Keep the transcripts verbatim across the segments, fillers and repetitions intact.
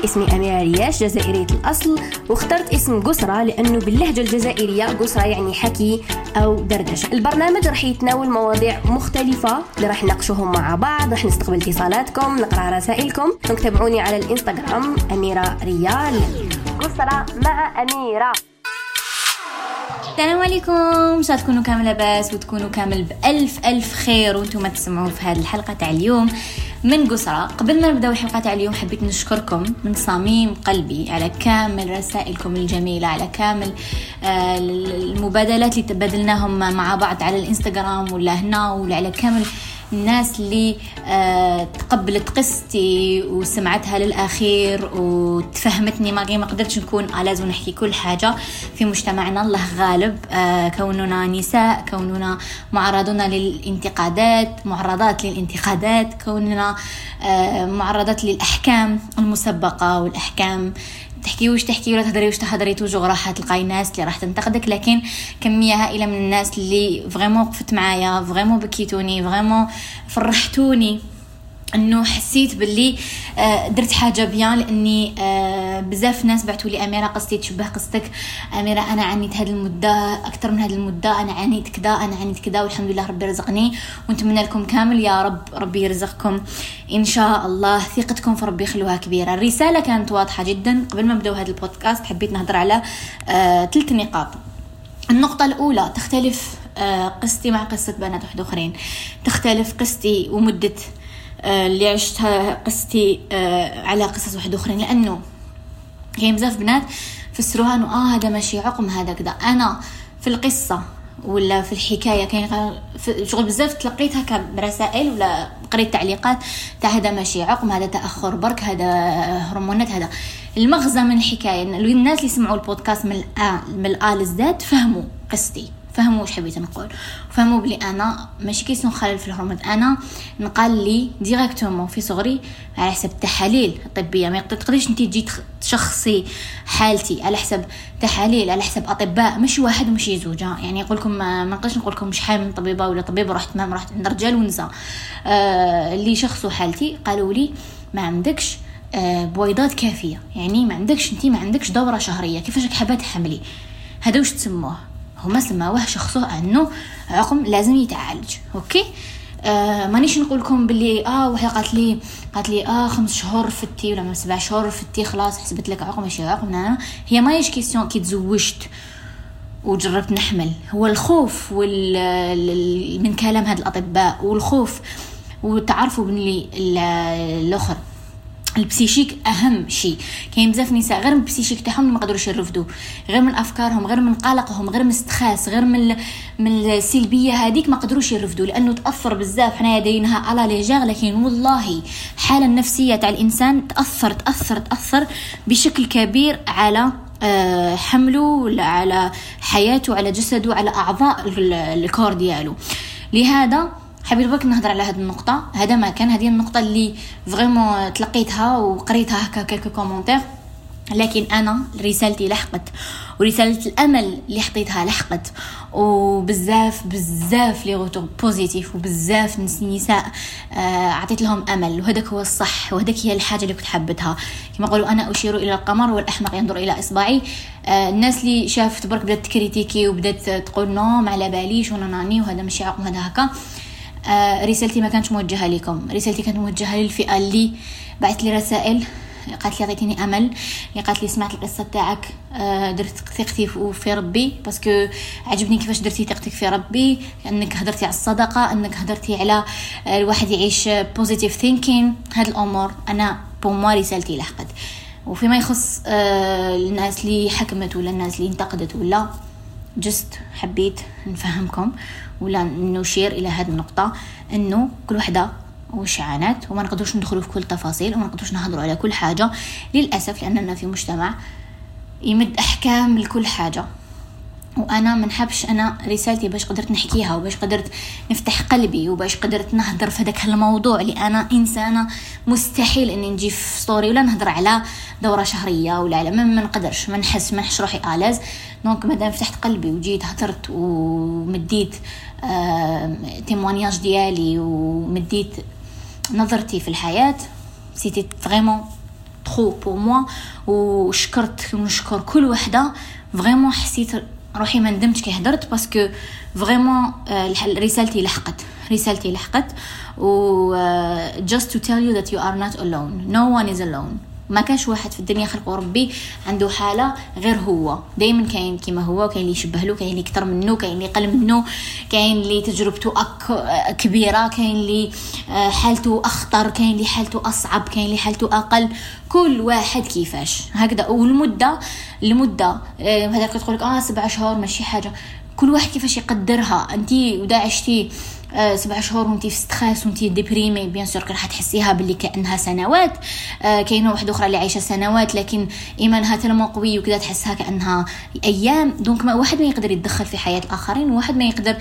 اسمي أميرة رياش، جزائرية الأصل، واخترت اسم قسرة لأنه باللهجة الجزائرية قسرة يعني حكي أو دردشة. البرنامج رح يتناول مواضيع مختلفة اللي رح نناقشوهم مع بعض، رح نستقبل اتصالاتكم، نقرأ رسائلكم. تابعوني على الإنستغرام أميرة ريال. قسرة مع أميرة. السلام عليكم، ان شاء الله تكونوا كامل لاباس وتكونوا كامل بألف ألف خير وانتم تسمعوا في هذه الحلقة تاع اليوم من قسرة. قبل ما نبداو الحلقة تاع اليوم حبيت نشكركم من صميم قلبي على كامل رسائلكم الجميلة، على كامل المبادلات اللي تبادلناهم مع بعض على الانستغرام ولا هنا، وعلى كامل الناس اللي آه تقبلت قصتي وسمعتها للأخير وتفهمتني. ما ما قدرتش نكون لازم نحكي كل حاجة في مجتمعنا، الله غالب. آه كوننا نساء، كوننا معرضون للانتقادات، معرضات للانتقادات، كوننا آه معرضات للأحكام المسبقة والأحكام تحكي وش تحكي ولا تهدري وش تهدري، توجو راح تلقاي ناس اللي راح تنتقدك. لكن كمية هائلة من الناس اللي فريمون وقفت معايا، فريمون بكيتوني، فريمون فرحتوني، انه حسيت باللي آه درت حاجه بيان. لاني آه بزاف ناس بعثوا لي أميرة قصتي تشبه قصتك، أميرة انا عانيت هذه المده اكثر من هذه المده، انا عانيت كذا انا عانيت كذا والحمد لله ربي رزقني، ونتمنى لكم كامل يا رب ربي يرزقكم ان شاء الله. ثقتكم في ربي خلوها كبيره. الرساله كانت واضحه جدا. قبل ما نبداو هذا البودكاست حبيت نهضر على آه ثلاث نقاط. النقطه الاولى، تختلف آه قصتي مع قصه بنات واحد اخرين، تختلف قصتي ومده اللي عشتها قصتي على قصص واحد اخرين، لانه كاين بزاف بنات فسروها انه اه هذا ماشي عقم هذا كذا. انا في القصه ولا في الحكايه كاين شغل بزاف تلقيتها كرسائل ولا قريت تعليقات تاع هذا ماشي عقم، هذا تاخر برك، هذا هرمونات. هذا المغزى من الحكايه. الناس اللي سمعوا البودكاست من الآ من الآ للزاد فهموا قصتي، فهموا وش حبيت نقول، فهموا بلي انا ماشي كيسون خلل في الهرمونات. انا نقال لي ديريكتومون في صغري على حسب تحاليل طبيه. ما تقدريش انت تجي تشخصي حالتي على حسب تحاليل، على حسب اطباء، مش واحد ومش زوج. يعني يقول لكم ما نقدرش نقول لكم مش حامل من طبيبه ولا طبيبه، رحت ما رحت عند رجال ونساء آه اللي شخصوا حالتي قالوا لي ما عندكش آه بويضات كافيه، يعني ما عندكش انت ما عندكش دوره شهريه، كيفاش حابه تحملي؟ هذا وش تسموه؟ هما سماوه شخصوه انه عقم لازم يتعالج. اوكي آه مانيش نقول لكم باللي اه وحده قالت لي قالت لي اه خمس شهور فتي ولا سبع شهور فتي خلاص حسبت لك عقم. ماشي عقم. أنا هي ما يش كيسيون كي تزوجت وجربت نحمل، هو الخوف وال من كلام هاد الاطباء، والخوف وتعرفوا باللي الاخر البسيشيك اهم شيء. كاين بزاف نساء غير من البسيشيك تاعهم ما قدروش يرفضوا، غير من افكارهم، غير من قلقهم، غير من استخاص، غير من من السلبيه هذيك ما قدروش يرفضوا، لانه تاثر بزاف. حنايا دايرينها على ليجار، لكن والله الحاله النفسيه تاع الانسان تاثر تاثر تاثر بشكل كبير على حمله ولا على حياته، على جسده، على اعضاء الكور ديالو. لهذا حبيت برك نهضر على هذه النقطة. هذا ما كان هذه النقطة اللي فريمون تلقيتها وقريتها هكا كلكو كومونتير، لكن أنا رسالتي لحقت، ورسالة الأمل اللي حطيتها لحقت، وبزاف بزاف لي غوتور بوزيتيف، وبزاف نساء أعطيت لهم أمل، وهذاك هو الصح، وهذاك هي الحاجة اللي كنت حبتها. كما يقولوا أنا أشير إلى القمر والأحمق ينظر إلى إصبعي. الناس اللي شافت برك بدأت تكريتيكي وبدأت تقول نو ما على باليش وناني وهذا ماشي عقم هذا هكا. آه رسالتي ما كانت موجهة لكم، رسالتي كانت موجهة للفئة اللي بعثت لي رسائل قالت لي عطيتيني امل، اللي قالت لي سمعت القصه تاعك آه درت ثقتي في ربي، باسكو عجبني كيفاش درتي ثقتك في ربي، انك هدرتي على الصدقه، انك هدرتي على آه الواحد يعيش بوزيتيف ثينكين. هاد الامور انا بو موا رسالتي لحقت. وفيما يخص آه الناس اللي حكمت ولا الناس اللي انتقدت ولا جست حبيت نفهمكم ولا نشير الى هذه النقطه، انه كل وحده وش عانت، وما نقدرش ندخلوا في كل تفاصيل، وما نقدرش نهضروا على كل حاجه للاسف، لاننا في مجتمع يمد احكام لكل حاجه. وانا ما نحبش، انا رسالتي باش قدرت نحكيها وباش قدرت نفتح قلبي وباش قدرت نهضر في هذاك الموضوع اللي انا انسانه مستحيل اني نجي في ستوري ولا نهضر على دوره شهريه ولا على ما نقدرش، ما نحس ما نحش روحي الاز. دونك مادام فتحت قلبي وجيت هضرت ومديت آه تيموانياج ديالي ومديت نظرتي في الحياه، سيتي فريمون ترو بور موا. وشكرت ونشكر كل وحده فريمون، حسيت روحي ما ندمتش كي هدرت باسكو فريمون رسالتي لحقت رسالتي لحقت و just to tell you that you are not alone, no one is alone. ما كاش واحد في الدنيا خلقه ربي عنده حاله غير هو، دائما كاين كيما هو، كاين اللي يشبه له، كاين اللي اكثر منه، كاين اللي اقل منه، كاين اللي تجربته أك... كبيره، كاين اللي حالته اخطر، كاين اللي حالته اصعب، كاين اللي حالته اقل، كل واحد كيفاش هكذا. والمده المده هذاك تقول لك اه سبع شهور ماشي حاجه، كل واحد كيفاش يقدرها. انتي ودا عشتي آه سبع شهور وانتي في ستريس وانتي ديبريمي، بيان سور راح تحسيها باللي كانها سنوات. آه كاينه واحده اخرى اللي عايشه سنوات لكن ايمانها تلمو قوي وكذا تحسها كانها ايام. دونك ما واحد ما يقدر يتدخل في حياه الاخرين، وواحد ما يقدر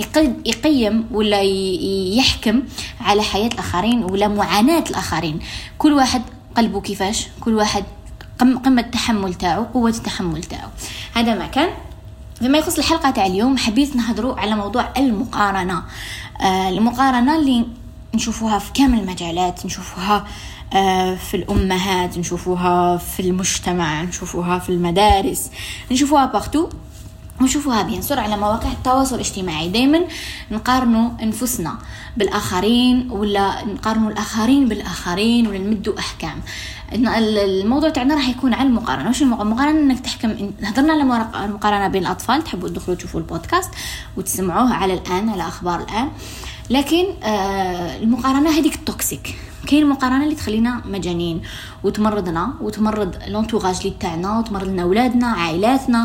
يقيم ولا يحكم على حياه الاخرين ولا معاناه الاخرين. كل واحد قلبه كيفاش، كل واحد قمه التحمل تاعو، قوه التحمل تاعو. هذا ما كان. فيما يخص الحلقة تاع اليوم حبيت نهضروا على موضوع المقارنة. آه المقارنة اللي نشوفوها في كامل المجالات، نشوفوها آه في الأمهات، نشوفوها في المجتمع، نشوفوها في المدارس، نشوفوها بارتو، ونشوفوها بيان سور على مواقع التواصل الاجتماعي. دايما نقارنوا انفسنا بالاخرين ولا نقارنوا الاخرين بالاخرين ولا نمدوا احكام. الموضوع تاعنا راح يكون عن المقارنه. واش المقارنه؟ انك تحكم. هضرنا على المقارنه بين الاطفال، تحبوا تدخلوا تشوفوا البودكاست وتسمعوه على الان على اخبار الان. لكن آه المقارنه هذيك التوكسيك. كاين المقارنه اللي تخلينا مجانين وتمرضنا وتمرض لونتوراج لي تاعنا وتمرض لنا اولادنا عائلاتنا.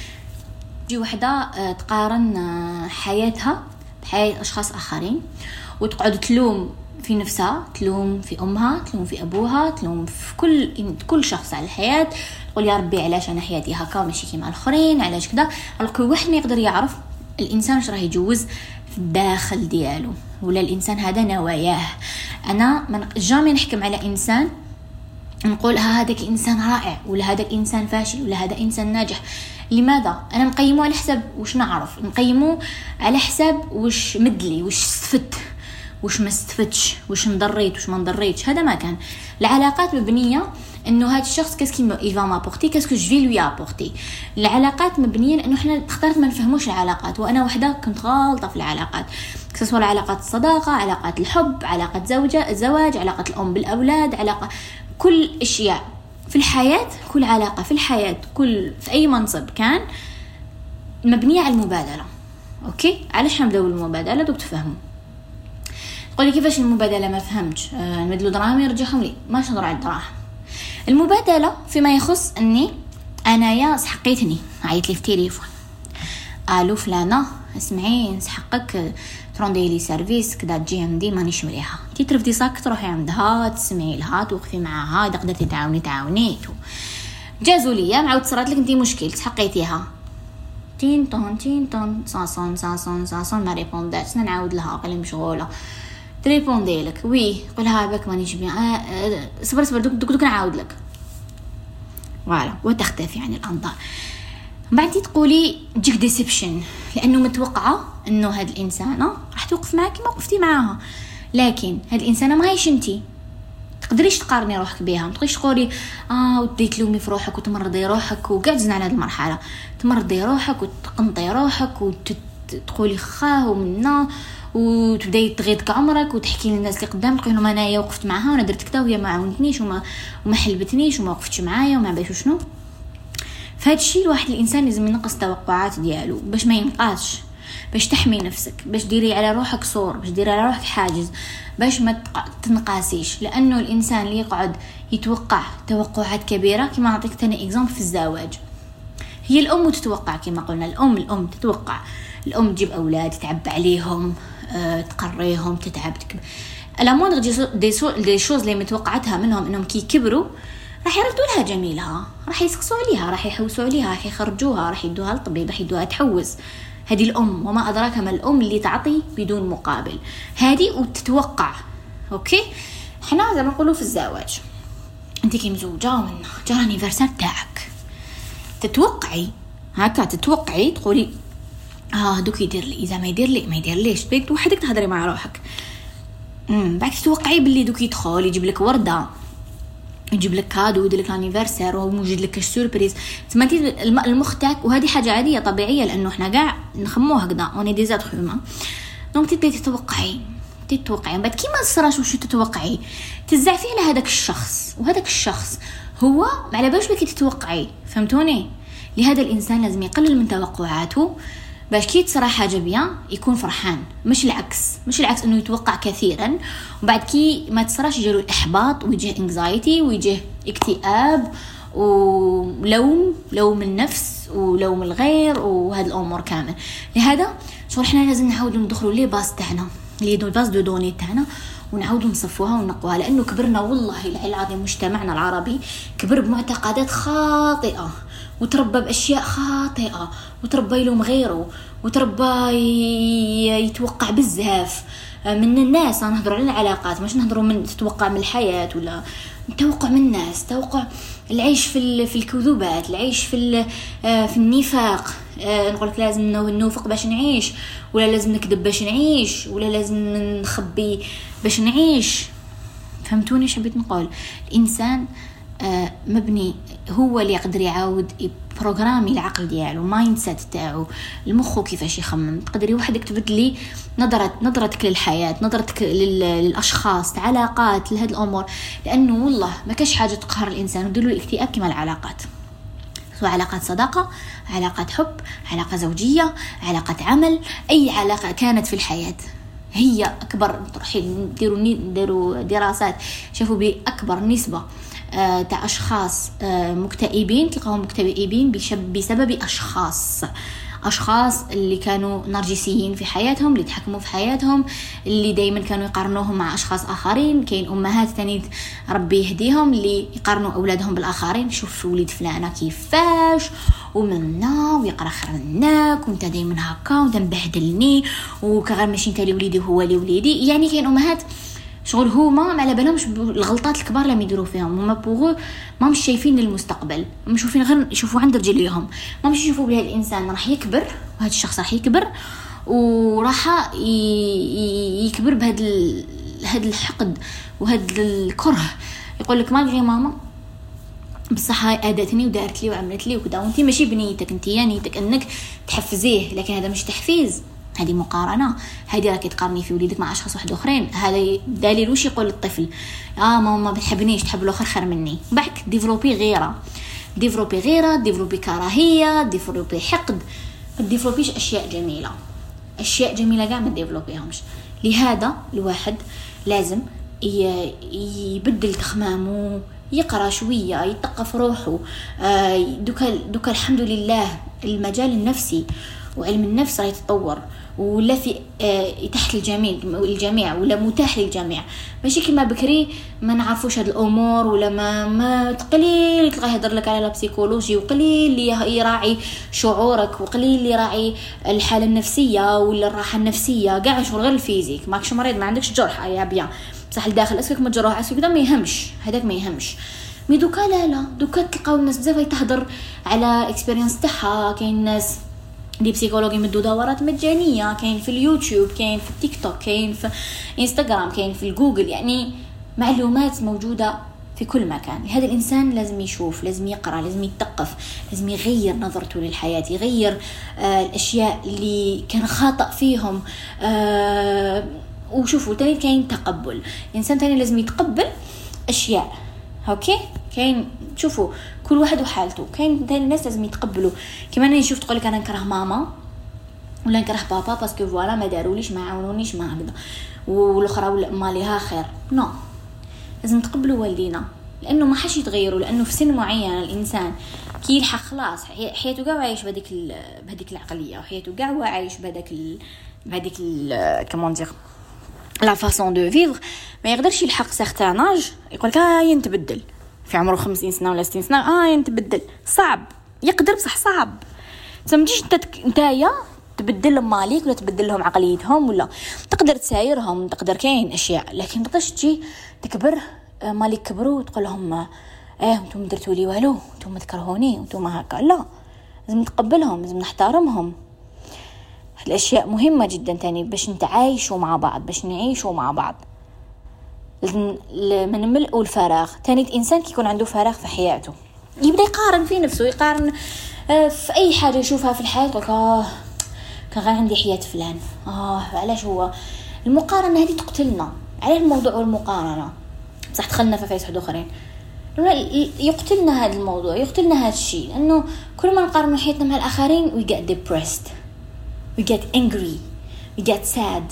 تجي وحده تقارن حياتها بحياة أشخاص آخرين وتقعد تلوم في نفسها، تلوم في أمها، تلوم في أبوها، تلوم في كل كل شخص على الحياة. تقول يا ربي علاش أنا حياتي هكا ماشي كيما الآخرين، علاش كذا. كل واحد ما يقدر يعرف الإنسان واش راه يجوز في الداخل ديالو، ولا الإنسان هذا نواياه. أنا من جامي نحكم على إنسان نقول ها هذاك إنسان رائع ولا هذاك إنسان فاشل ولا هذا إنسان ناجح. لماذا؟ أنا نقيمه على حساب وش نعرف، نقيمه على حساب وش مدلي، وش استفدت، وش ما استفدتش، وش نضريت، وش ما نضريتش. هذا ما كان. العلاقات مبنية إنه هذا الشخص كاسكي إيفا ما بورتي كاسكو جو في لوي أبورتي. العلاقات مبنية لأنه إحنا اخترت ما نفهموش العلاقات، وأنا وحدة كنت غالطة في العلاقات، سواء علاقات الصداقة، علاقات الحب، علاقات زوجة الزواج، علاقة الأم بالأولاد، علاقة كل أشياء في الحياة. كل علاقة في الحياة، كل في أي منصب كان مبنية على المبادلة. أوكي، علاش نبداو المبادلة؟ دوك تفهموا. تقولي كيفاش المبادلة؟ ما فهمتش. آه نمدلو دراهم يرجعهم لي، ماش نهضر على الدراهم. المبادلة فيما يخص أني أنا يا سحقيتني، عيط لي في تليفون، الو فلانة اسمعي نسحقك تروندي لي سيرفيس كذا، تجي عندي مانيش مريحه، تي ترفدي صاك تروحي عندها تسمعي لها توقفي معاها، اذا قدرتي تعاوني تعاوني. جازوا ليا معاود صرات لك انت مشكل تحقيتيها تين طون تين طون صاصون صاصون صاصون ما ريبونداتش، نعاود لها قال لي مشغوله تريبوندي لك وي قولها بك مانيش بيان آه صبر صبر دوك دوك, دوك نعاود لك فوالا وتختفي عن الانظار. بعدي تقولي تجيك ديسبشن لانه متوقعه انه هاد الانسانه راح توقف معك كما وقفتي معاها، لكن هاد الانسانه ما هيش انتي، تقدريش تقارني روحك بها، ما تقدريش تقولي اه ودي تلومي في روحك وتمرضي روحك. وقاعد زنا على هذه المرحله تمرضي روحك وتقنطي روحك وتقولي خاه ومنا وتبداي تغيضك عمرك وتحكي للناس اللي قدامك انه انايا وقفت معها وانا درت كذا وهي ما عاونتنيش وما وما حلبتنيش وما وقفتش معايا وما باش شنو. فهاد الشيء الواحد الانسان لازم ينقص التوقعات ديالو باش ما ينقاش، باش تحمي نفسك، باش ديري على روحك صور، باش ديري على روحك حاجز، باش ما تنقاسيش. لانه الانسان اللي يقعد يتوقع توقعات كبيره، كما نعطيك ثاني اكزامبل في الزواج، هي الام تتوقع كما قلنا، الام الام تتوقع، الام تجيب اولاد تتعب عليهم أه، تقريهم تتعب تكبر. الامون دي سو دي شوز اللي متوقعتها منهم انهم كي كبروا راح يردوا لها جميلها، راح يسقسوا عليها، راح يحوسوا عليها، راح يخرجوها، راح يدوها للطبيب، راح يدوها تحوس. هذه الام، وما ادراك ما الام اللي تعطي بدون مقابل، هذه وتتوقع. اوكي، احنا زي ما نقولوا في الزواج، انت كي مزوجه ومن جا انيفرسار تاعك تتوقعي هكا، تتوقعي تقولي اه دوك يدير لي، اذا ما يدير لي ما يدير ليش، بيك وحدك تهضري مع روحك. امم بعد تتوقعي باللي دوك يدخل يجيب لك ورده يجيب لك كادو ويدير لك الانيفرسير وموجود لك السوربريز تمانتي المخ تاعك، وهذه حاجه عاديه طبيعيه لانه احنا كاع نخمو هكذا اوني دي زات هيومان. دونك تبداي تتوقعي تتوقعي بعد كي ما صراش وش تتوقعي تزعفي على هذاك الشخص، وهذاك الشخص هو ما على بالش بكي تتوقعي، فهمتوني؟ لهذا الانسان لازم يقلل من توقعاته باش كي تصرا حاجه بيان يكون فرحان، مش العكس مش العكس انه يتوقع كثيرا وبعد كي ما تصراش يجيله الاحباط ويجيه انكزايتي ويجيه اكتئاب ولوم لوم النفس ولوم الغير وهذه الامور كامل. لهذا شو احنا لازم نعاودوا ندخلوا لي باس تاعنا لي دو باس دو دوني تاعنا ونعاودوا نصفوها ونقوها، لانه كبرنا والله العظيم مجتمعنا العربي كبر بمعتقدات خاطئه وتربى باشياء خاطئه وتربى يلوم غيره وتربى يتوقع بزاف من الناس. انا نهضروا على العلاقات مش نهضروا من تتوقع من الحياه ولا توقع من الناس، توقع العيش في في الكذوبات، العيش في في النفاق. نقول لك لازم نوفق باش نعيش، ولا لازم نكذب باش نعيش، ولا لازم نخبي باش نعيش. فهمتوني ايش حبيت نقول؟ الانسان مبني هو اللي يقدر يعاود بروغرامي العقل ديالو، مايند سيت تاعو، المخ كيفاش يخمم. تقدري وحدك تبدلي نظرة نظرتك للحياة، نظرتك للاشخاص، علاقات، لهذه الامور، لانه والله ما كاش حاجه تقهر الانسان وديروا الاكتئاب كما العلاقات، سواء علاقات صداقه، علاقات حب، علاقه زوجيه، علاقه عمل، اي علاقه كانت في الحياه هي اكبر. تروحي ديروا ديروا دراسات شافوا باكبر نسبه تاع اشخاص مكتئبين تلقاهم مكتئبين بسبب اشخاص اشخاص اللي كانوا نرجسيين في حياتهم، اللي تحكموا في حياتهم، اللي دائما كانوا يقارنوهم مع اشخاص اخرين. كاين امهات ثاني ربي يهديهم اللي يقارنوا اولادهم بالاخرين، شوف وليد فلانه كيفاش ومنا ويقرا خير منك وانت دائما هكا وانت مبهدلني وكغير ماشي انت اللي وليدي هو اللي وليدي. يعني كاين امهات شغل هما ما على بالهمش الغلطات الكبار اللي يديروا فيهم، هما بوغو ما مش شايفين المستقبل، مش شايفين غير يشوفوا عند رجليهم، ما مش يشوفوا بهذا الانسان راح يكبر وهذا الشخص راح يكبر وراح يكبر بهذا هذا الحقد وهذا الكره. يقول لك ما غير ماما بصح هاي ادتني ودارت لي وعملت لي وكذا، وانت ماشي بنيتك، انت نيتك انك تحفزيه، لكن هذا مش تحفيز، هذه مقارنه. هذه راكي تقارني في وليدك مع اشخاص واحد اخرين، هذا دليل واش يقول الطفل اه ماما ما بتحبنيش، تحب الاخر خير مني. بعد ديفلوبي غيره ديفلوبي غيره ديفلوبي كراهيه، ديفلوبي حقد، ما ديفلوبيش اشياء جميله. اشياء جميله كاع ما ديفلوبيهمش. لهذا الواحد لازم يبدل تخمامه، يقرا شويه، يثقف روحه. دوكا دوكا الحمد لله المجال النفسي وعلم النفس راه يتطور ولا في تحت الجميع الجميع ولا متاح للجميع، ماشي كما بكري ما نعرفوش هاد الامور ولا ما ما قليل تلقى يهضر لك على البسيكولوجي وقليل اللي يراعي شعورك وقليل اللي يراعي الحاله النفسيه ولا الراحه النفسيه. كاع شغل غير الفيزيك، ماكش مريض ما عندكش جرح يا بيان بصح الداخل اسكك مجروح اسكك كذا ما يهمش، هذاك ما يهمش. مي دوكا لا لا دوكا تلقاو الناس بزاف تهضر على اكسبيرينس تاعها. كاين ناس دي بسيكولوجي مدوا دورات مجانيه، كاين في اليوتيوب، كاين في التيك توك، كاين في انستغرام، كاين في الجوجل، يعني معلومات موجوده في كل مكان. هذا الانسان لازم يشوف، لازم يقرا، لازم يثقف، لازم يغير نظرته للحياه، يغير آه الاشياء اللي كان خاطئ فيهم. آه وشوفوا تاني كاين تقبل، الانسان تاني لازم يتقبل اشياء. اوكي كاين شوفوا كل واحد وحالته. كاين تاني الناس لازم يتقبلوا، كما انا نشوف تقول لك انا نكره ماما ولا نكره بابا باسكو فوالا ما داروليش ما عاونونيش ما هكذا، والاخرى ولا ماليها خير. نو no. لازم نتقبلوا والدينا لانه ما حش يتغيروا، لانه في سن معين الانسان كي يلحق خلاص حياته كاع عايش بهذيك بهذيك العقليه، وحياته كاع عايش بهذاك بهذيك كمان دير لا فاسون دو فيفر، ما يقدرش يلحق سيغتان اج يقول لك اه ينتبدل في عمره خمسين سنه ولا ستين سنه اه ينتبدل. صعب، يقدر بصح صعب. تمجيش انت نتايا تبدل لهم مالك ولا تبدل لهم عقليتهم، ولا تقدر تسايرهم، تقدر كاين اشياء، لكن ما تقدرش تجي تكبر مالك كبروا وتقول لهم اه انتم درتوا لي والو، انتم تكرهوني، انتم هكا. لا، لازم نتقبلهم، لازم نحترمهم. الاشياء مهمه جدا تاني باش نتعايشوا مع بعض، باش نعيشوا مع بعض. من الملء والفراغ. تاني إنسان كيكون عنده فراغ في حياته يبدأ يقارن في نفسه، يقارن في أي حاجة يشوفها في الحياة، يقول آه كان غير عندي حياة فلان، آه علاش هو. المقارنة هذه تقتلنا. على الموضوع والمقارنة بصح دخلنا في فايس حد آخرين، يقتلنا هذا الموضوع، يقتلنا هذا الشيء، لأنه كل ما نقارن حياتنا مع الآخرين we get depressed, we get angry, we get sad.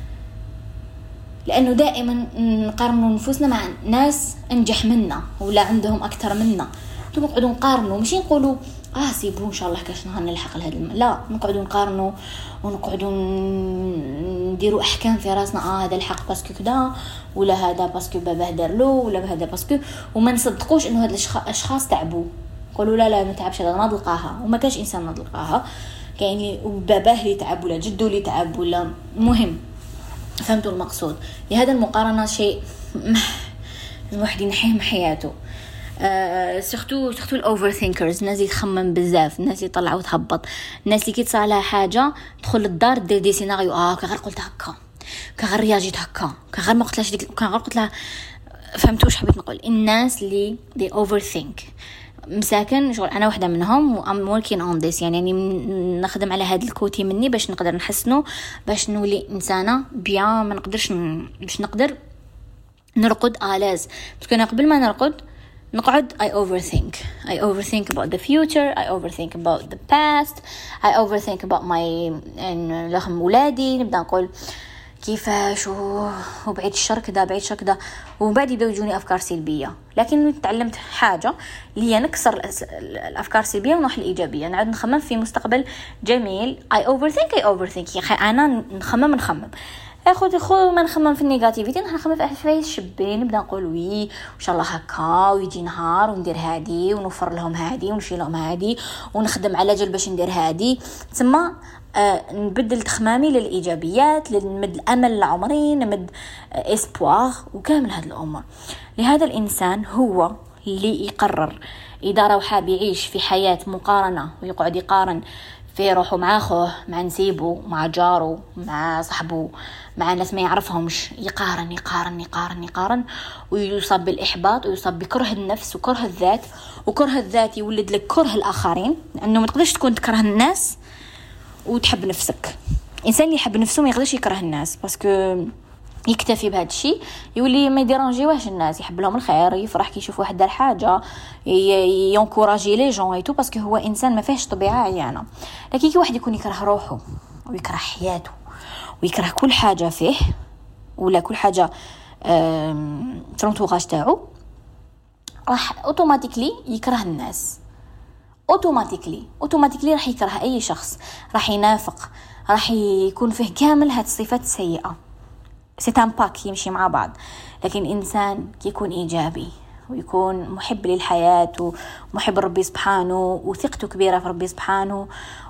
لأنه دائما نقارن نفوسنا مع ناس أنجح منا ولا عندهم أكثر منا، ثم نقعدوا نقارنوا، مش نقولوا آه سيبوا إن شاء الله كاش نهار نلحق لهذا الم... لا، نقعدوا نقارنوا ونقعدوا نديروا أحكام في راسنا، آه هذا الحق باسكو كذا، ولا هذا باسكو باباه دار له، ولا هذا باسكو، وما نصدقوش إنه هاد الأشخاص تعبوا. قولوا لا لا ما تعبش، هذا ناض لقاها، وما كاش إنسان ناض لقاها، يعني باباه اللي تعب ولا جده اللي تعب ولا مهم. فهمتوا المقصود؟ لهذا المقارنة شيء الواحد ينحيه من حياته. آه سختو سختو الأوفر ثينكرز، الناس اللي تخمم بزاف، الناس اللي يطلعوا وتهبط، الناس اللي كيتصار لها حاجة تدخل للدار دير دي سيناريو، اه كغير قلت هكا، كغير رياجيت هكا، كغير ما قلتلاش ديك، كغير قلت لها. فهمتوا واش حبيت نقول؟ الناس اللي دي اوفر ثينك مساكن، شغل انا واحده منهم، وام وركين اون ذس، يعني يعني نخدم على هذا الكوتي مني باش نقدر نحسنه، باش نولي انسانه بيان، ما نقدرش ن... باش نقدر نرقد آلاز. بس كنا قبل ما نرقد نقعد I overthink I overthink about the future, I overthink about the past, I overthink about my إن لهم ولادي، نبدأ نقول كيفاش وبعيد الشر كذا بعيد الشر كذا، وبعد يبدأ يجوني أفكار سلبية. لكن تعلمت حاجة اللي هي نكسر الأفكار السلبية ونروح الإيجابية، نعد نخمم في مستقبل جميل. I overthink I overthink يا أخي أنا نخمم نخمم اخذ اخو ما نخمم في النيجاتيفيتي، نحن نخمم في حوايج شبين، نبدا نقول وي ان شاء الله هكا، ويجي نهار وندير هادي ونوفر لهم هادي ونشيل لهم هادي ونخدم على جل باش ندير هادي. ثم آه نبدل تخمامي للايجابيات، نمد الامل لعمري، نمد آه اسبوار وكامل هاد الامور. لهذا الانسان هو اللي يقرر اذا راه حاب يعيش في حياه مقارنه ويقعد يقارن في روحه مع أخوه، مع نسيبه، مع جاره، مع صاحبه، مع ناس ما يعرفهمش، يقارن يقارن يقارن يقارن ويصاب بالإحباط ويصاب بكره النفس وكره الذات. وكره الذات يولد لك كره الآخرين، لأنه ما تقدرش تكون تكره الناس وتحب نفسك. إنسان اللي يحب نفسه ما يقدرش يكره الناس، باسكو يكتفي بهذا الشيء، يولي ما يديرانجيوهش الناس، يحب لهم الخير، يفرح كي يشوف واحد دار حاجه، ينكوراجي لي جون ايتو، باسكو هو انسان ما فيهش طبيعه عيانه. لكن كي واحد يكون يكره روحه ويكره حياته ويكره كل حاجه فيه ولا كل حاجه في الانتوراج تاعو، راح اوتوماتيكلي يكره الناس، اوتوماتيكلي اوتوماتيكلي راح يكره اي شخص، راح ينافق، راح يكون فيه كامل هاد الصفات السيئه. سيتان باك يمشي مع بعض. لكن إنسان يكون إيجابي ويكون محب للحياة ومحب ربي سبحانه وثقته كبيرة في ربي سبحانه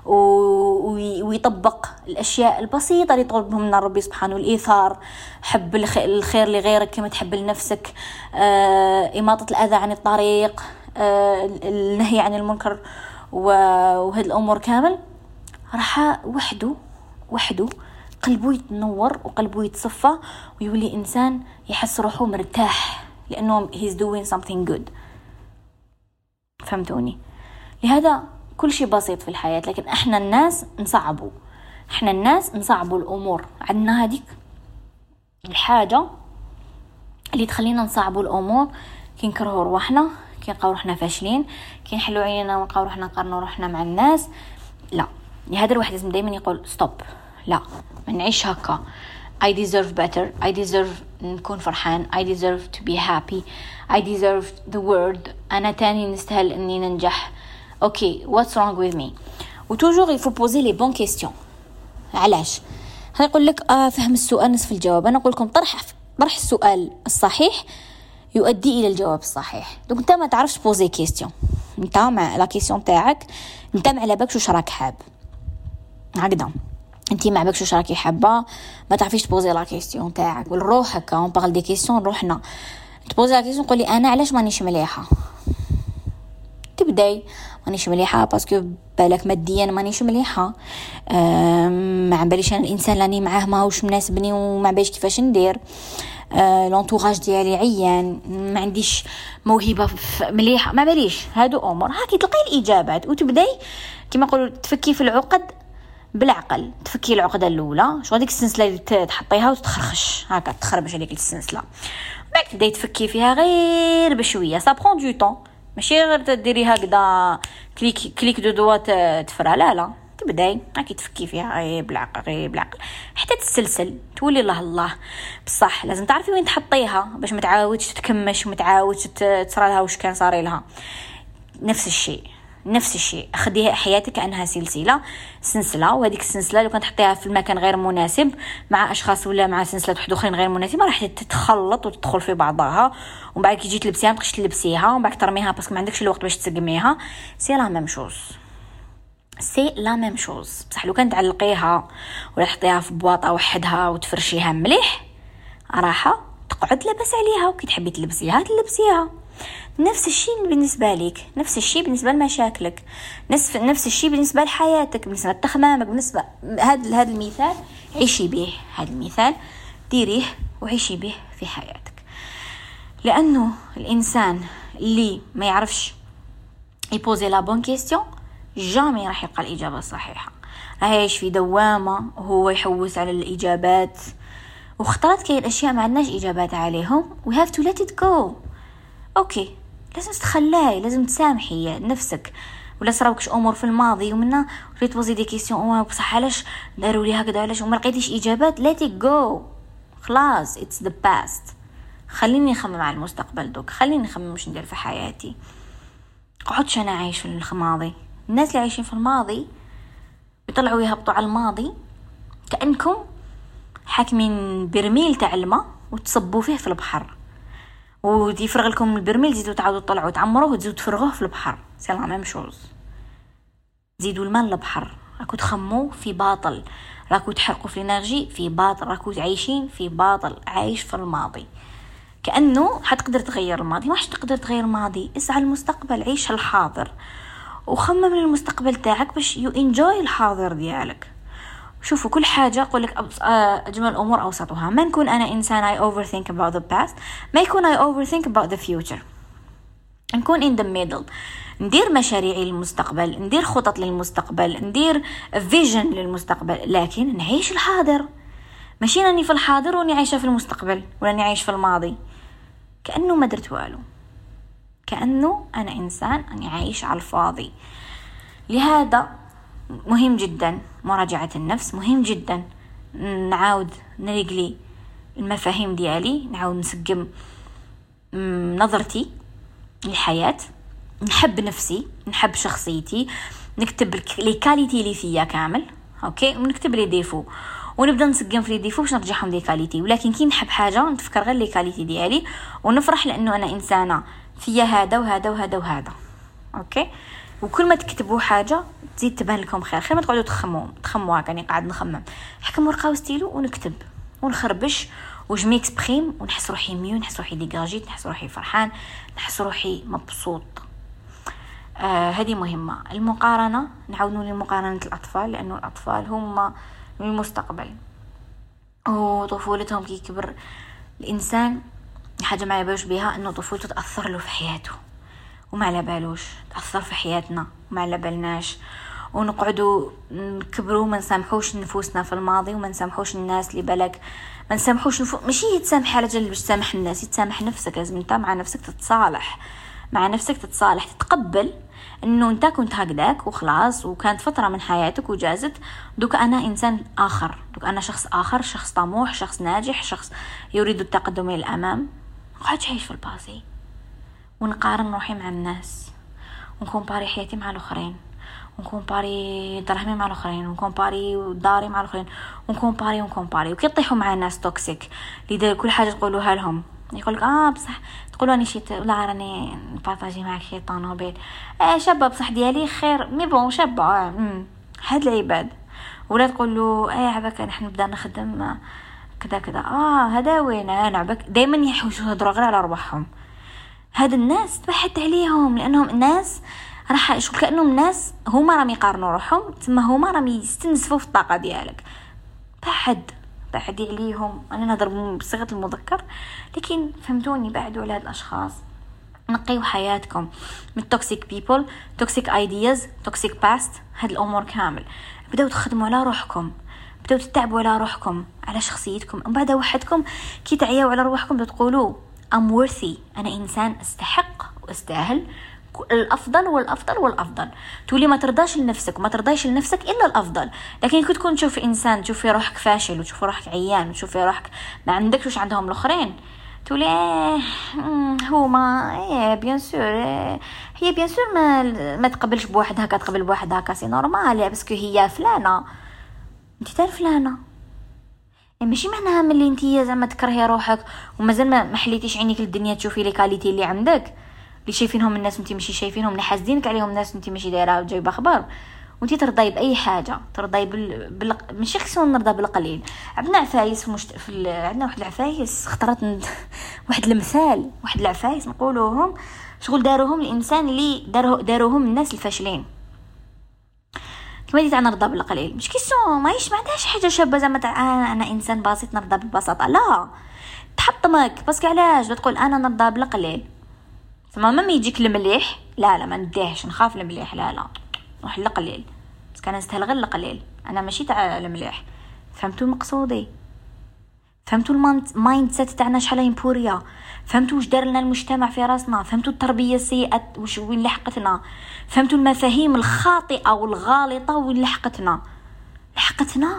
ويطبق الأشياء البسيطة اللي يطلبهم من ربي سبحانه، الإيثار، حب الخير لغيرك كما تحب لنفسك، آه، إماطة الأذى عن الطريق، آه، النهي عن المنكر، وهذه الأمور كامل راح وحده وحده قلبه يتنور وقلبه يتصفى ويولي إنسان يحس روحه مرتاح، لأنه he's doing something good. فهمتوني؟ لهذا كل شيء بسيط في الحياة، لكن احنا الناس نصعبوا احنا الناس نصعبوا الأمور. عندنا هذيك الحاجة اللي تخلينا نصعبوا الأمور، كي نكرهوا روحنا، كي نلقاو روحنا فاشلين، كي نحلوا عينينا ونلقاو روحنا نقارنوا روحنا مع الناس. لا، لهذا الواحد لازم دايما يقول stop، لا ما نعيش هكا. I deserve better, I deserve نكون فرحان, I deserve to be happy, I deserve the world. أنا تاني نستاهل أني ننجح. Okay, what's wrong with me? وتوجور il faut poser les bonnes questions. علاش؟ هنقول لك آه فهم السؤال نصف الجواب. أنا أقول لكم طرح طرح السؤال الصحيح يؤدي إلى الجواب الصحيح. دونك أنت ما تعرفش poser question. أنت مع la question تاعك أنت مع على بالك شو راك حاب. هكذا. انتي ما عباكش واش راكي حابه، ما تعرفيش تبوزي لا كيسيون تاعك والروح هكا. اون بارل دي كيسيون روحنا تبوزي لا كيسيون، قولي انا علاش مانيش مليحه. تبداي مانيش مليحه باسكو بالك ماديا مانيش مليحه، ما عباليش انا الانسان اللي معاه ماهوش مناسبني وما عباليش كيفاش ندير، آه لونتوراج ديالي عيان، ما عنديش موهبه مليحه، ما باليش هادو امور. هاكي تلقي الاجابات وتبداي كما نقولوا تفكي في العقد بالعقل. تفكي العقده الاولى، شو هذيك السلسله اللي تحطيها وتتخرخش هكا تخربش عليك السلسله، بعد تبداي تفكي فيها غير بشويه. سا برون دو طون، ماشي غير تديري هكذا كليك كليك دو دوا تفرا، لا لا، تبداي هاكي تفكي فيها غير بالعقل غير بالعقل حتى تتسلسل تولي الله الله. بصح لازم تعرفي وين تحطيها باش ما تعاودش تتكمش وما تعاودش تصرى لها واش كان صاري لها. نفس الشيء نفس الشيء خديها حياتك كأنها سلسلة سلسلة، وهذيك السلسلة لو كنت تحطيها في المكان غير مناسب مع أشخاص ولا مع سلسلة واحد أخرين غير مناسبة راح تتخلط وتدخل في بعضها، ومن بعد كي تجي تلبسيها ما تبقاش تلبسيها، ومن بعد ترميها باسكو ما عندكش الوقت باش تسقميها. سي لا ميم شوز سي لا ميم شوز. بصح لو كان تعلقيها ولا تحطيها في بواطه وحدها وتفرشيها مليح راحه تقعد لاباس عليها، وكي تحبي تلبسيها تلبسيها. نفس الشيء بالنسبه لك، نفس الشيء بالنسبه لمشاكلك، نفس نفس الشيء بالنسبه لحياتك، بالنسبه لتخمامك، بالنسبه هذا هذا المثال عيشي به، هذا المثال ديريه وعيشي به في حياتك. لانه الانسان اللي ما يعرفش يبوزي لا بون كيستيون جامي راح يلقى الاجابه الصحيحه، راح يعيش في دوامه وهو يحوس على الاجابات، واختارت كاين الاشياء ما عندناش اجابات عليهم. we have to let it go. اوكي لازم تتخلاي، لازم تسامحي نفسك، ولا صراوكش امور في الماضي ومنها ريت بوزي دي كيسيون او بصح علاش داروا لي هكذا، علاش وما لقيتيش اجابات. let it go خلاص it's the past. خليني نخمم على المستقبل دوك، خليني نخمم واش ندير في حياتي، قعدش انا عايش في الماضي. الناس اللي عايشين في الماضي بيطلعوا يهبطوا على الماضي كأنكم حاكمين برميل تاع الماء وتصبوا فيه في البحر، ويفرغ لكم البرميل تزيدوا تعاودوا تطلعوا تعمروه وتزيدوا تفرغوه في البحر. سي لا ميم شوز. زيدوا الماء للبحر، راكو تخموا في باطل، راكو تحرقوا في الانرجي في باطل، راكو عايشين في باطل، عايش في الماضي كأنه حتقدر تغير الماضي. ما تقدر تغير الماضي، اسعى المستقبل، عيش الحاضر وخمم للمستقبل تاعك باش يو انجوي الحاضر ديالك. شوفوا كل حاجة أقول لك أجمل الأمور أوسطها. ما نكون أنا إنسان I overthink about the past، ما يكون I overthink about the future. نكون in the middle، ندير مشاريعي للمستقبل، ندير خطط للمستقبل، ندير vision للمستقبل، لكن نعيش الحاضر. ماشي راني في الحاضر وني عايشة في المستقبل ولا راني عايش في الماضي كأنه ما درت والو، كأنه أنا إنسان أني عايش على الفاضي. لهذا مهم جدا مراجعة النفس، مهم جدا نعاود نرجلي المفاهيم ديالي، نعاود نسقم نظرتي للحياة، نحب نفسي، نحب شخصيتي، نكتب لي كاليتي اللي فيا كامل، اوكي، ونكتب لي ديفو ونبدا نسقم في لي ديفو باش نرجعهم لي كاليتي. ولكن كي نحب حاجه نتفكر غير لي كاليتي ديالي ونفرح لانه انا انسانه فيا هذا وهذا وهذا وهذا، اوكي. وكل ما تكتبوا حاجه تزيد تبان لكم خير، خير ما تقعدوا تخمموا تخمموا هكا. يعني قاعد نخمم، حكم ورقه وستيلو ونكتب ونخربش وج ميكسبريم ونحس روحي ميو، نحس روحي ديجاجيت، نحس روحي فرحان، نحس روحي مبسوط. آه هذه مهمه. المقارنه، نعاودوا لمقارنه الاطفال، لانه الاطفال هم المستقبل وطفولتهم كي كبر الانسان حاجه ما يبالوش بها انه طفولته تاثر له في حياته وما على بالوش، تاثر في حياتنا وما على بالناش، ونقعدوا نكبروا ما نسامحوش نفوسنا في الماضي وما نسامحوش الناس اللي بالك ما نسامحوش نفو... ماشي يتسامح على جال باش تسامح الناس، يتسامح نفسك. لازم انت مع نفسك تتصالح، مع نفسك تتصالح، تتقبل انه انت كنت هكذاك وخلاص وكانت فتره من حياتك وجازت. دوك انا انسان اخر، دوك انا شخص اخر، شخص طموح، شخص ناجح، شخص يريد التقدم الى الامام. قعدت عايش في الباسي ونقارن روحي مع الناس ونكومباري حياتي مع الاخرين ونكومباري درهمي مع الاخرين ونكومباري داري مع الاخرين ونكومباري ونكومباري وكي يطيحوا مع ناس توكسيك اللي كل حاجه تقولوها لهم يقولك اه بصح تقولوا اني شيت ولا راني نبارطاجي معك شي طونوبيل اه شابه بصح ديالي خير مي بون شابه اه هاد العباد. ولا تقول له اه عباك نحن نبدا نخدم كذا كذا اه هذا وين انا عباك. دائما يحوشوا يهضروا غير على ربحهم. هاد الناس تبحث عليهم لانهم الناس راح شوف كانهم ناس هما راهم يقارنوا روحهم، ثم هما راهم يستنزفوا في الطاقه ديالك. بعد تعدي عليهم، انا نهضر بصيغه المذكر، لكن فهمتوني، بعدوا على هاد الاشخاص، نقيوا حياتكم من توكسيك بيبل، توكسيك ايدياز، توكسيك باست، هاد الامور كامل. بداو تخدموا على روحكم، بداو تتعبوا على روحكم، على شخصيتكم. من بعد وحدكم كي تعياو على روحكم تقولوا I'm worthy، انا انسان استحق واستاهل الافضل والافضل والافضل. تولي ما ترضاش لنفسك وما ترضاش لنفسك الا الافضل. لكن كي تكون تشوف انسان، تشوفي روحك فاشل وتشوفي روحك عيان وتشوفي روحك ما عندكش واش عندهم الاخرين، تولي ايه هما ايه بيان سور إيه هي بيان سور ما ما تقبلش بواحد هكا، تقبل بواحد هكا سي نورمال باسكو هي فلانه، انت تاع فلانه. يعني ماشي معناها ملي انتي زعما تكرهي روحك ومازال ما حليتيش عينيك للدنيا تشوفي لي كاليتي اللي عندك اللي شايفينهم الناس وانتي ماشي شايفينهم، اللي حاسدينك عليهم الناس وانتي ماشي دايره جايبه خبر، وانتي ترضاي باي حاجه، ترضاي بال, بال... ماشي خصنا نرضى بالقليل. عندنا عفايس في, مشت... في ال... عندنا واحد العفايس خطرت ند... واحد المثال، واحد العفايس نقولوهم شغل داروهم الانسان اللي دارو... داروهم الناس الفاشلين. كما ديت انا نرضى بالقليل، مش كيسون ماهيش ما عندهاش حاجه شابه زعما تاع انا انسان بسيط نرضى بالبساطه، لا تحطمك باسكو علاش تقول انا نرضى بالقليل. ثم ما يجيك المليح، لا لا ما نديهش، نخاف المليح، لا لا نروح للقليل بس كان نستاهل غير القليل، انا ماشي تاع المليح. فهمتوا مقصودي؟ فهمتوا المايند سيت تاعنا شحال يمبوريا؟ فهمتوا واش دار لنا المجتمع في راسنا؟ فهمتوا التربيه السيئه واش وين لحقتنا؟ فهمتوا المفاهيم الخاطئه والغالطه وين لحقتنا؟ لحقتنا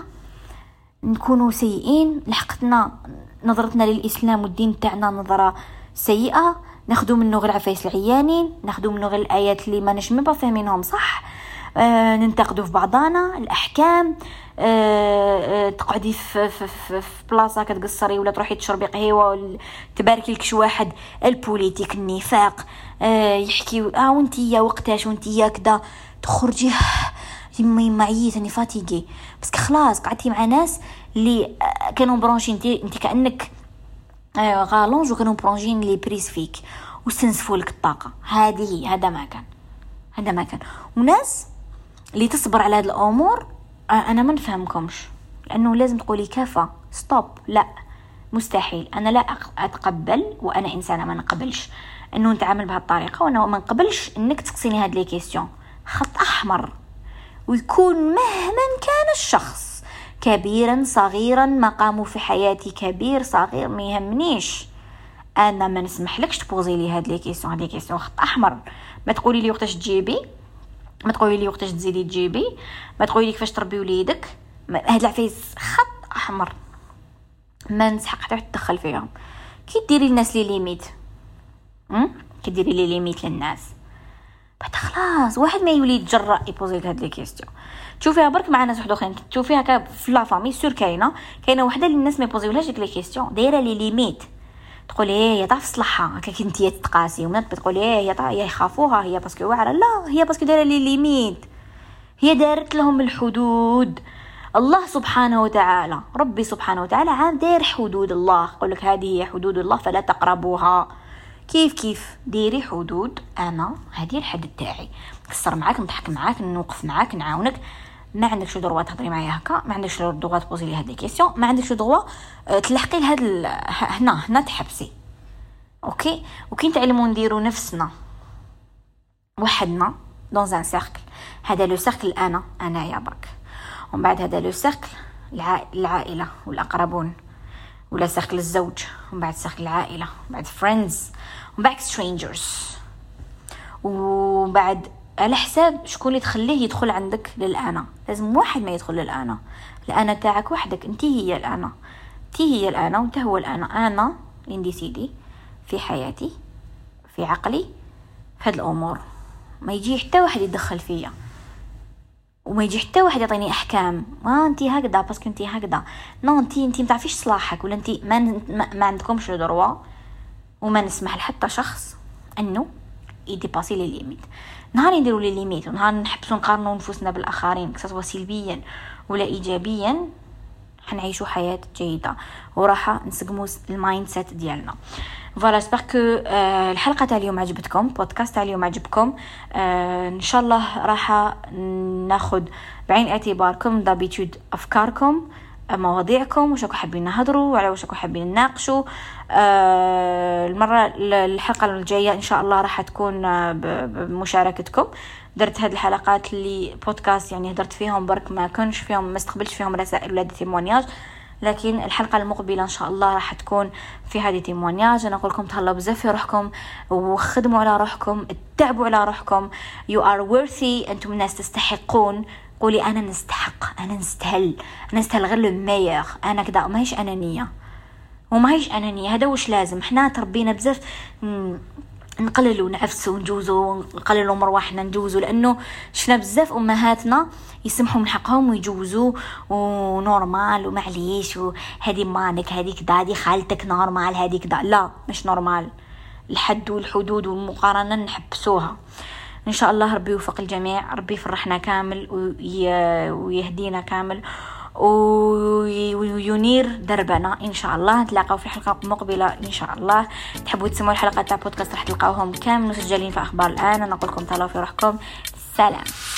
نكونوا سيئين، لحقتنا نظرتنا للاسلام والدين تاعنا نظره سيئه، ناخذوا منه غير عفايس العيانين، ناخذوا منه غير الايات اللي ما نشمي فاهمينهم صح، آه ننتقدوا في بعضنا الاحكام، آه آه تقعدي في, في, في, في بلاصه كتقصري ولا تروحي تشربي قهوه تبارك لك شي واحد البوليتيك النفاق، آه يحكي اه وانتي وقتاش وانتي كذا، تخرجي يمي معيت اني فاتيغي بس خلاص قعدتي مع ناس اللي كانوا برونشي انتي انت كانك آه غالونج وكانوا برونجين لي بريس فيك وستنسفوا لك الطاقه. هذه هذا ما كان هذا ما كان وناس اللي تصبر على هذه الامور آه انا ما نفهمكمش، لانه لازم تقولي كفى ستوب، لا مستحيل، انا لا اتقبل وانا انسانه ما نقبلش انه نتعامل بهذه الطريقه، وانا ما نقبلش انك تسقسيني هاد لي كيسيون. خط احمر، ويكون مهما كان الشخص كبيرا صغيرا، مقامه في حياتي كبير صغير ما يهمنيش، انا ما نسمح لكش تبوزي لي هاد لي كيسيون. هاد لي كيسيون خط احمر. ما تقولي لي وقتاش تجيبي، ما تقولي لي وقتاش تزيدي تجيبي، ما تقولي لي كيفاش تربي وليدك، هاد العفايس خط احمر ما نسحق حتى تدخل فيهم. كي ديري الناس لي ليميت ام كي ديري لي ليميت للناس بعد خلاص واحد ما يولي يتجرأ يبوزي هاد لي كيسيون. تشوفيها برك مع ناس وحدين، تشوفيها هكا في لا فامي سور كاينه كاينه وحده اللي الناس ما يبوزيولهاش ديك لي كيسيون، دايره لي ليميت، تقول ايه هي تعرف صلحها هكا كنتي تقاسي، ومنات بتقول ايه هي هي يخافوها هي باسكو واعره، لا هي باسكو دايره لي ليميت، هي دارت لهم الحدود. الله سبحانه وتعالى، ربي سبحانه وتعالى عام داير حدود الله، يقول لك هذه هي حدود الله فلا تقربوها. كيف كيف ديري حدود، انا هذه الحد تاعي، نكسر معاك، نضحك معاك، نوقف معاك، نعاونك، ما عندكش دروا تهضري معايا هكا، ما عندكش دروا تبوزي لي هاد لي كيسيون، ما عندكش دروا تلحقي لهاد ال... هنا هنا تحبسي. اوكي وكي نتعلموا نديروا نفسنا وحدنا دون ان سيركل، هذا لو سيركل انا انايا برك، ومن بعد هذا لو سيركل العائله والاقربون، ولا سيركل الزوج، ومن بعد سيركل العائله، ومن بعد فريندز، ومن بعد سترينجرز، ومن بعد على حساب شكون اللي تخليه يدخل عندك للانا. لازم واحد ما يدخل للانا، الانا تاعك وحدك، انت هي الانا، انت هي الانا وانت هو الانا. انا اللي نديسيدي في حياتي في عقلي في هاد الامور، ما يجي حتى واحد يتدخل فيا، وما يجي حتى واحد يعطيني احكام ما انت هكذا باسكو انت هكذا، نو انت انت ما تعرفيش صلاحك، ولا انت ما, ما, ما عندكمش الدروا، وما نسمح لحتى شخص انه يديباسي لي ليميت. نهار نديروا لي ليميت ونهار نحبسوا نقارنوا نفوسنا بالاخرين سواء سلبيا ولا ايجابيا، حنعيشوا حياه جيده وراحه نسقموا المايند سيت ديالنا. فوالا سبيغ كو الحلقه تاع اليوم عجبتكم، بودكاست تاع اليوم عجبكم، آه ان شاء الله راح ناخذ بعين اعتباركم دابيتود افكاركم، مواضيعكم، وش راكم حابين نهضروا، وعلى وش راكم حابين نناقشوا. آه المرة الحلقة الجاية إن شاء الله راح تكون بمشاركتكم. درت هذه الحلقات اللي بودكاست يعني هدرت فيهم برك، ما كنش فيهم ما استقبلش فيهم رسائل ولا تيمونياج، لكن الحلقة المقبلة إن شاء الله راح تكون في هذه تيمونياج. أنا أقول لكم تهلاو بزاف في روحكم وخدموا على روحكم، اتعبوا على روحكم. you are worthy، أنتم الناس تستحقون. قولي أنا نستحق، أنا نستهل، أنا نستهل غير المير، أنا كذا. ما هيش أنانية وما هيش أنانية، هذا وش لازم. إحنا تربينا بزاف نقللوا نعفسوا ونجوزوا، نقللوا مروحنا نجوزوا، لأنه شفنا بزاف أمهاتنا يسمحوا من حقهم ويجوزوا ونورمال ومعليش وهذه مانك هذه كذا هذه خالتك نورمال هذه كذا. لا مش نورمال، الحد والحدود والمقارنة نحبسوها. إن شاء الله ربي يوفق الجميع، ربي يفرحنا كامل ويهدينا كامل وينير دربنا إن شاء الله. نتلاقاو في حلقة مقبلة إن شاء الله. تحبوا تسمعوا الحلقات تاع بودكاست راح تلقاوهم كامل مسجلين في أخبار الآن. أنا أقول لكم تهلاو في روحكم، سلام.